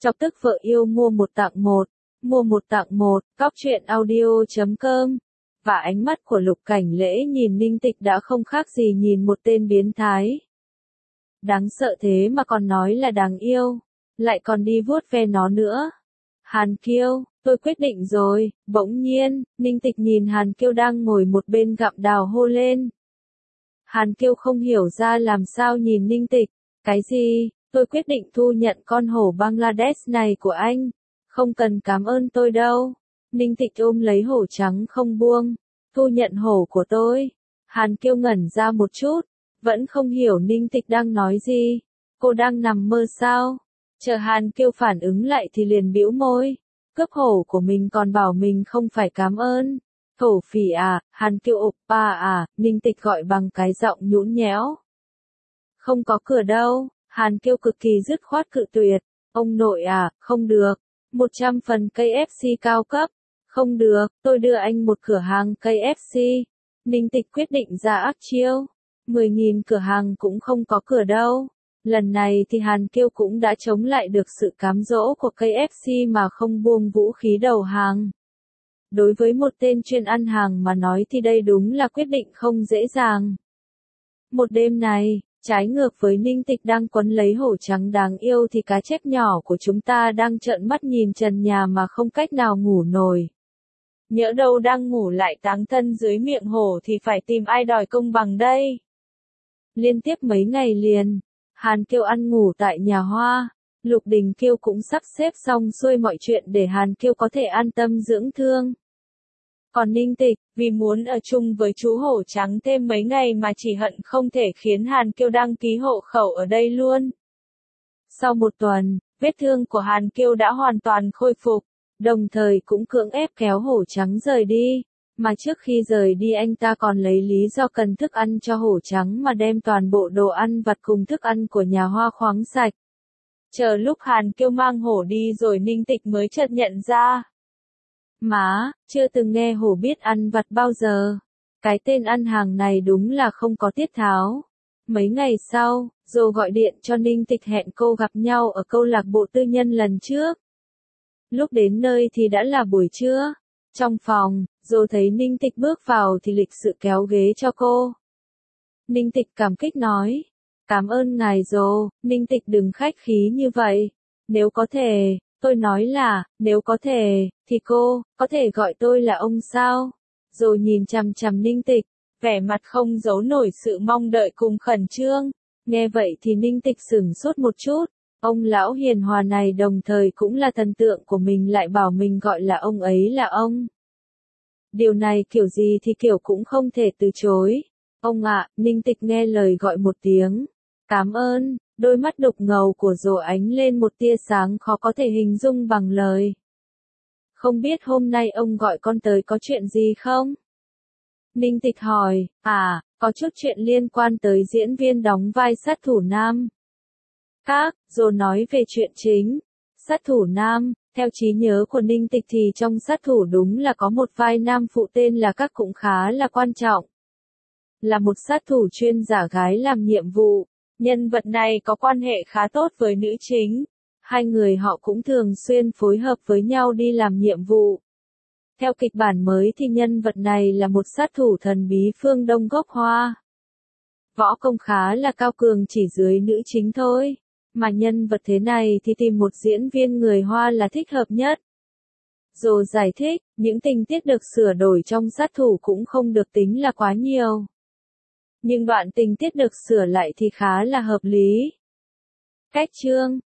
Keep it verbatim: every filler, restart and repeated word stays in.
Chọc tức vợ yêu mua một tặng một, mua một tặng một, cóc truyện audio chấm com. Và ánh mắt của Lục Cảnh Lễ nhìn Ninh Tịch đã không khác gì nhìn một tên biến thái. Đáng sợ thế mà còn nói là đáng yêu, lại còn đi vuốt ve nó nữa. Hàn Kiêu, tôi quyết định rồi. Bỗng nhiên, Ninh Tịch nhìn Hàn Kiêu đang ngồi một bên gặm đào hô lên. Hàn Kiêu không hiểu ra làm sao nhìn Ninh Tịch. Cái gì? Tôi quyết định thu nhận con hổ Bangladesh này của anh. Không cần cảm ơn tôi đâu. Ninh Tịch ôm lấy hổ trắng không buông. Thu nhận hổ của tôi. Hàn Kiêu ngẩn ra một chút. Vẫn không hiểu Ninh Tịch đang nói gì. Cô đang nằm mơ sao? Chờ Hàn Kiêu phản ứng lại thì liền bĩu môi. Cướp hổ của mình còn bảo mình không phải cảm ơn. Thổ phỉ à, Hàn Kiêu oppa à, Ninh Tịch gọi bằng cái giọng nhũn nhẽo. Không có cửa đâu. Hàn Kiêu cực kỳ dứt khoát cự tuyệt. Ông nội à, không được. một trăm phần cây ép xê cao cấp. Không được, tôi đưa anh một cửa hàng cây ép xê. Ninh Tịch quyết định ra ác chiêu. mười nghìn cửa hàng cũng không có cửa đâu. Lần này thì Hàn Kiêu cũng đã chống lại được sự cám dỗ của cây ép xê mà không buông vũ khí đầu hàng. Đối với một tên chuyên ăn hàng mà nói thì đây đúng là quyết định không dễ dàng. Một đêm này, trái ngược với Ninh Tịch đang quấn lấy hổ trắng đáng yêu thì cá chép nhỏ của chúng ta đang trợn mắt nhìn trần nhà mà không cách nào ngủ nổi. Nhỡ đâu đang ngủ lại táng thân dưới miệng hổ thì phải tìm ai đòi công bằng đây. Liên tiếp mấy ngày liền, Hàn Kiêu ăn ngủ tại nhà Hoa. Lục Đình Kiêu cũng sắp xếp xong xuôi mọi chuyện để Hàn Kiêu có thể an tâm dưỡng thương. Còn Ninh Tịch, vì muốn ở chung với chú hổ trắng thêm mấy ngày mà chỉ hận không thể khiến Hàn Kiêu đăng ký hộ khẩu ở đây luôn. Sau một tuần, vết thương của Hàn Kiêu đã hoàn toàn khôi phục, đồng thời cũng cưỡng ép kéo hổ trắng rời đi. Mà trước khi rời đi anh ta còn lấy lý do cần thức ăn cho hổ trắng mà đem toàn bộ đồ ăn vặt cùng thức ăn của nhà Hoa khoáng sạch. Chờ lúc Hàn Kiêu mang hổ đi rồi Ninh Tịch mới chợt nhận ra. Má, chưa từng nghe hổ biết ăn vặt bao giờ. Cái tên ăn hàng này đúng là không có tiết tháo. Mấy ngày sau, Dô gọi điện cho Ninh Tịch hẹn cô gặp nhau ở câu lạc bộ tư nhân lần trước. Lúc đến nơi thì đã là buổi trưa. Trong phòng, Dô thấy Ninh Tịch bước vào thì lịch sự kéo ghế cho cô. Ninh Tịch cảm kích nói. Cảm ơn ngài Dô, Ninh Tịch đừng khách khí như vậy. Nếu có thể, tôi nói là, nếu có thể, thì cô, có thể gọi tôi là ông sao? Dô nhìn chằm chằm Ninh Tịch, vẻ mặt không giấu nổi sự mong đợi cùng khẩn trương. Nghe vậy thì Ninh Tịch sửng sốt một chút. Ông lão hiền hòa này đồng thời cũng là thần tượng của mình lại bảo mình gọi là ông ấy là ông. Điều này kiểu gì thì kiểu cũng không thể từ chối. Ông ạ, Ninh Tịch nghe lời gọi một tiếng. Cảm ơn, đôi mắt đục ngầu của Dô ánh lên một tia sáng khó có thể hình dung bằng lời. Không biết hôm nay ông gọi con tới có chuyện gì không? Ninh Tịch hỏi, à, có chút chuyện liên quan tới diễn viên đóng vai sát thủ nam. Các, Dô nói về chuyện chính. Sát thủ nam, theo trí nhớ của Ninh Tịch thì trong sát thủ đúng là có một vai nam phụ tên là Các cũng khá là quan trọng. Là một sát thủ chuyên giả gái làm nhiệm vụ. Nhân vật này có quan hệ khá tốt với nữ chính. Hai người họ cũng thường xuyên phối hợp với nhau đi làm nhiệm vụ. Theo kịch bản mới thì nhân vật này là một sát thủ thần bí phương Đông gốc Hoa. Võ công khá là cao cường chỉ dưới nữ chính thôi. Mà nhân vật thế này thì tìm một diễn viên người Hoa là thích hợp nhất. Dô giải thích, những tình tiết được sửa đổi trong sát thủ cũng không được tính là quá nhiều. Nhưng đoạn tình tiết được sửa lại thì khá là hợp lý. Cách chương,